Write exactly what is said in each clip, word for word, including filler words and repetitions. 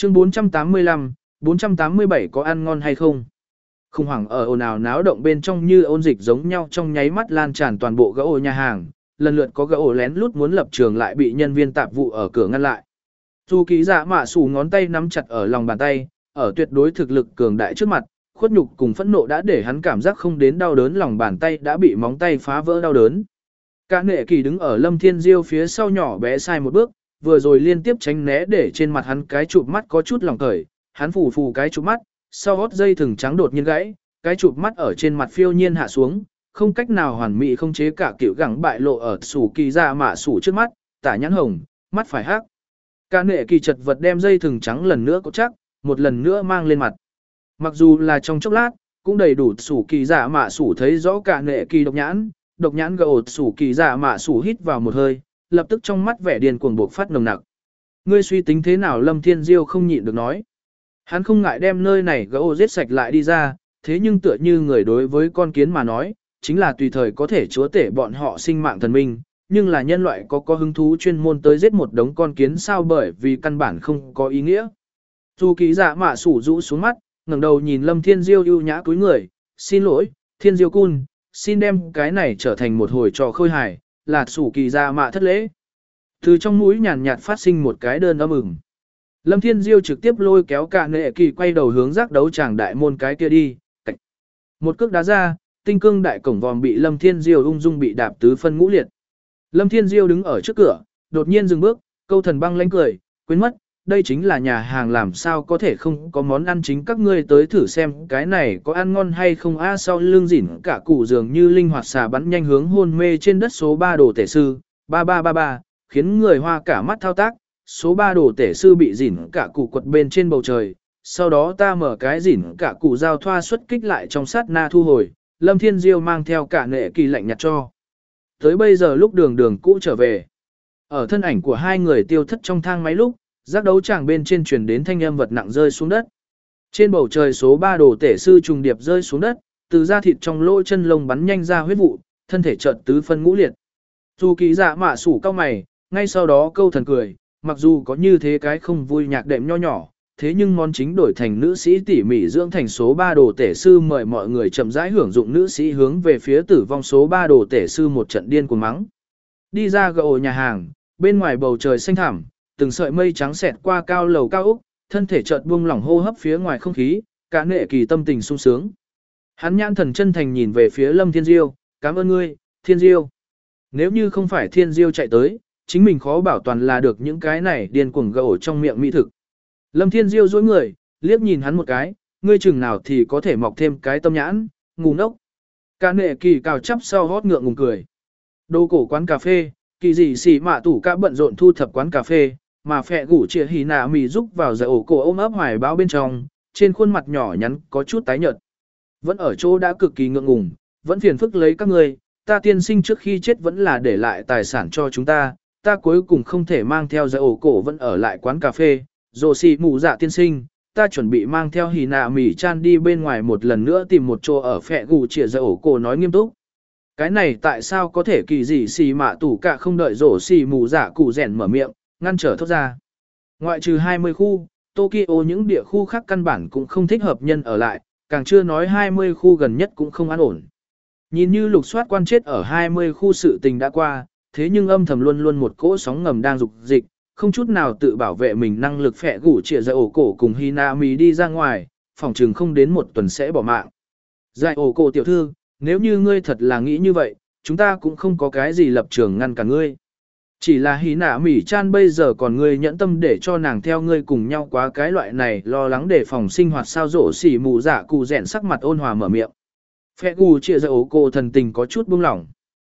Chương bốn trăm tám mươi lăm, bốn trăm tám mươi bảy có ăn ngon hay không? Khủng hoảng ở ồn ào náo động bên trong như ôn dịch giống nhau trong nháy mắt lan tràn toàn bộ gã ổ nhà hàng, lần lượt có gã ổ lén lút muốn lập trường lại bị nhân viên tạp vụ ở cửa ngăn lại. Dù ký giả mạ sủ ngón tay nắm chặt ở lòng bàn tay, ở tuyệt đối thực lực cường đại trước mặt, khuất nhục cùng phẫn nộ đã để hắn cảm giác không đến đau đớn, lòng bàn tay đã bị móng tay phá vỡ đau đớn. Cả nệ kỳ đứng ở Lâm Thiên Diêu phía sau nhỏ bé sai một bước, vừa rồi liên tiếp tránh né để trên mặt hắn cái chụp mắt có chút lòng cởi, hắn phủ phù cái chụp mắt, sau gót dây thừng trắng đột nhiên gãy, cái chụp mắt ở trên mặt phiêu nhiên hạ xuống, không cách nào hoàn mỹ không chế cả kiểu gẳng bại lộ ở sủ kỳ ra mạ sủ trước mắt, tả nhãn hồng, mắt phải hắc. Cả nệ kỳ chật vật đem dây thừng trắng lần nữa có chắc, một lần nữa mang lên mặt. Mặc dù là trong chốc lát, cũng đầy đủ sủ kỳ giả mạ sủ thấy rõ cả nệ kỳ độc nhãn, độc nhãn gờ ột sủ kỳ giả mạ sủ hít vào một hơi, lập tức trong mắt vẻ điên cuồng buộc phát nồng nặc. Ngươi suy tính thế nào? Lâm Thiên Diêu không nhịn được nói. Hắn không ngại đem nơi này gỡ ổ giết sạch lại đi ra, thế nhưng tựa như người đối với con kiến mà nói, chính là tùy thời có thể chúa tể bọn họ sinh mạng thần minh, nhưng là nhân loại có có hứng thú chuyên môn tới giết một đống con kiến sao, bởi vì căn bản không có ý nghĩa. Dù ký giả mạ sủ rũ xuống mắt, ngẩng đầu nhìn Lâm Thiên Diêu ưu nhã cúi người, xin lỗi, Thiên Diêu cun, xin đem cái này trở thành một hồi trò khơi hài, là sủ kỳ giả mạ thất lễ. Từ trong mũi nhàn nhạt phát sinh một cái đơn âm ửng. Lâm Thiên Diêu trực tiếp lôi kéo cả nệ kỳ quay đầu hướng giác đấu tràng đại môn cái kia đi. Cảnh. Một cước đá ra, tinh cương đại cổng vòm bị Lâm Thiên Diêu ung dung bị đạp tứ phân ngũ liệt. Lâm Thiên Diêu đứng ở trước cửa, đột nhiên dừng bước, câu thần băng lánh cười, quên mất, đây chính là nhà hàng, làm sao có thể không có món ăn chính, các ngươi tới thử xem cái này có ăn ngon hay không a. Sau lưng rỉn cả cụ dường như linh hoạt xà bắn nhanh hướng hôn mê trên đất số ba đồ tể sư, ba ba ba ba, khiến người hoa cả mắt thao tác. Số ba đồ tể sư bị rỉn cả cụ quật bên trên bầu trời, sau đó ta mở cái rỉn cả cụ giao thoa xuất kích lại trong sát na thu hồi, Lâm Thiên Diêu mang theo cả nệ kỳ lạnh nhạt cho. Tới bây giờ lúc đường đường cũ trở về, ở thân ảnh của hai người tiêu thất trong thang máy lúc, giác đấu tràng bên trên truyền đến thanh âm vật nặng rơi xuống đất. Trên bầu trời số ba đồ tể sư trùng điệp rơi xuống đất, từ da thịt trong lỗ chân lông bắn nhanh ra huyết vụ, thân thể chợt tứ phân ngũ liệt. Dù ký dạ mạ sủ cao mày, ngay sau đó câu thần cười, mặc dù có như thế cái không vui nhạc đệm nho nhỏ, thế nhưng món chính đổi thành nữ sĩ tỉ mỉ dưỡng thành số ba đồ tể sư, mời mọi người chậm rãi hưởng dụng. Nữ sĩ hướng về phía tử vong số ba đồ tể sư một trận điên cuồng mắng. Đi ra gậu nhà hàng, bên ngoài bầu trời xanh thẳm, từng sợi mây trắng xẹt qua cao lầu cao ốc, thân thể chợt buông lỏng hô hấp phía ngoài không khí, cả nệ kỳ tâm tình sung sướng. Hắn nhãn thần chân thành nhìn về phía Lâm Thiên Diêu, cảm ơn ngươi, Thiên Diêu. Nếu như không phải Thiên Diêu chạy tới, chính mình khó bảo toàn là được những cái này điên cuồng gậu trong miệng mỹ thực. Lâm Thiên Diêu dối người, liếc nhìn hắn một cái, ngươi chừng nào thì có thể mọc thêm cái tâm nhãn, ngu ngốc. Cả nệ kỳ cào chắp sau hót ngượng ngùng cười. Đồ cổ quán cà phê, kỳ gì xỉ mạ tủ cả bận rộn thu thập quán cà phê, mà phẹ gủ chĩa hì nạ mì rúc vào giải ổ cổ ôm ấp hoài báo bên trong, trên khuôn mặt nhỏ nhắn có chút tái nhợt. Vẫn ở chỗ đã cực kỳ ngượng ngùng, vẫn phiền phức lấy các ngươi, ta tiên sinh trước khi chết vẫn là để lại tài sản cho chúng ta, ta cuối cùng không thể mang theo giải ổ cổ vẫn ở lại quán cà phê, rồ xì mù dạ tiên sinh, ta chuẩn bị mang theo hì nạ mì chan đi bên ngoài một lần nữa tìm một chỗ ở phẹ gù chĩa giải ổ cổ nói nghiêm túc. Cái này tại sao có thể? Kỳ gì xì mạ tủ cả không đợi rổ xì mù dạ cụ rèn mở miệng, ngăn trở thốt ra. Ngoại trừ hai mươi khu, Tokyo những địa khu khác căn bản cũng không thích hợp nhân ở lại, càng chưa nói hai mươi khu gần nhất cũng không an ổn. Nhìn như lục soát quan chết ở hai mươi khu sự tình đã qua, thế nhưng âm thầm luôn luôn một cỗ sóng ngầm đang dục dịch, không chút nào tự bảo vệ mình năng lực, phẹ gủ chĩa giải ổ cổ cùng Hinami đi ra ngoài, phòng chừng không đến một tuần sẽ bỏ mạng. Giải ổ cổ tiểu thư, nếu như ngươi thật là nghĩ như vậy, chúng ta cũng không có cái gì lập trường ngăn cả ngươi. Chỉ là Hinami chan bây giờ còn ngươi nhẫn tâm để cho nàng theo ngươi cùng nhau quá cái loại này, lo lắng để phòng sinh hoạt sao. Rổ xỉ mù dạ cụ rèn sắc mặt ôn hòa mở miệng. Phẹ gủ chĩa giải ổ cổ thần tình có chút buông lỏng.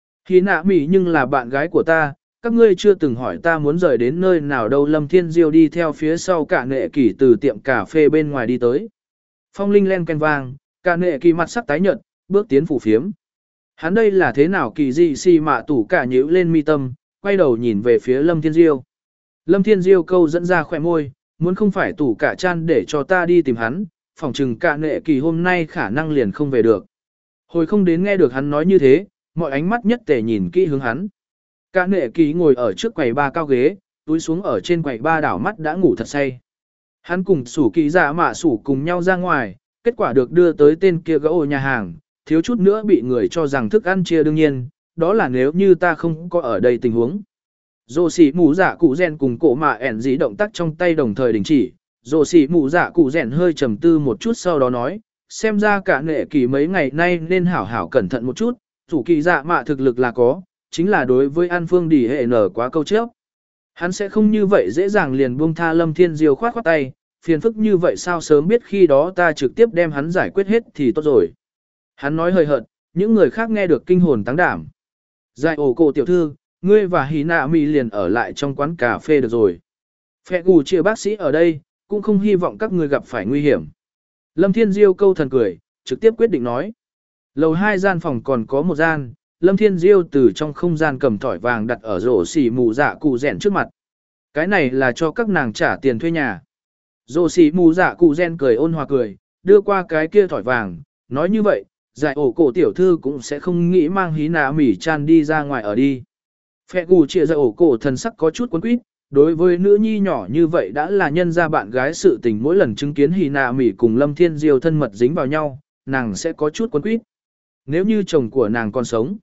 Hinami nhưng là bạn gái của ta, các ngươi chưa từng hỏi ta muốn rời đến nơi nào đâu. Lâm Thiên Diêu đi theo phía sau cả nệ kỳ từ tiệm cà phê bên ngoài đi tới. Phong linh len ken vang, cả nệ kỳ mặt sắc tái nhợt, bước tiến phủ phiếm. Hắn đây là thế nào? Kỳ gì xì mạ tủ cả nhíu lên mi tâm, quay đầu nhìn về phía Lâm Thiên Diêu. Lâm Thiên Diêu câu dẫn ra khỏe môi, muốn không phải tủ cả chan để cho ta đi tìm hắn, phỏng chừng cả nệ kỳ hôm nay khả năng liền không về được. Hồi không đến nghe được hắn nói như thế, mọi ánh mắt nhất tề nhìn kỹ hướng hắn. Cả nệ kỳ ngồi ở trước quầy ba cao ghế, túi xuống ở trên quầy ba đảo mắt đã ngủ thật say. Hắn cùng sủ kỳ dạ mạ sủ cùng nhau ra ngoài, kết quả được đưa tới tên kia gã ổ nhà hàng, thiếu chút nữa bị người cho rằng thức ăn chia đương nhiên, đó là nếu như ta không có ở đây tình huống. Dô xỉ mù dạ cụ rèn cùng cổ mạ ẻn dí động tác trong tay đồng thời đình chỉ, dô xỉ mù dạ cụ rèn hơi trầm tư một chút sau đó nói, xem ra cả nệ kỳ mấy ngày nay nên hảo hảo cẩn thận một chút, thủ kỳ dạ mạ thực lực là có, chính là đối với An Phương Đỉ hệ nở quá câu trước. Hắn sẽ không như vậy dễ dàng liền buông tha Lâm Thiên Diêu khoát khoát tay, phiền phức như vậy sao sớm biết khi đó ta trực tiếp đem hắn giải quyết hết thì tốt rồi. Hắn nói hơi hợt, những người khác nghe được kinh hồn táng đảm. Giải ổ cổ tiểu thư, ngươi và Hí Nạ Mì liền ở lại trong quán cà phê được rồi. Phẹ gù chia bác sĩ ở đây, cũng không hy vọng các ngươi gặp phải nguy hiểm. Lâm Thiên Diêu câu thần cười, trực tiếp quyết định nói. Lầu hai gian phòng còn có một gian, Lâm Thiên Diêu từ trong không gian cầm thỏi vàng đặt ở rổ xỉ mù dạ cụ rèn trước mặt. Cái này là cho các nàng trả tiền thuê nhà. Rổ xỉ mù dạ cụ rèn cười ôn hòa cười, đưa qua cái kia thỏi vàng, nói như vậy, giải ổ cổ tiểu thư cũng sẽ không nghĩ mang Hí Nạ Mỉ chan đi ra ngoài ở đi. Phẹ gù chia giải ổ cổ thần sắc có chút quấn quýt, đối với nữ nhi nhỏ như vậy đã là nhân ra bạn gái sự tình mỗi lần chứng kiến Hí Nạ Mỉ cùng Lâm Thiên Diêu thân mật dính vào nhau, nàng sẽ có chút quấn quýt. Nếu như chồng của nàng còn sống,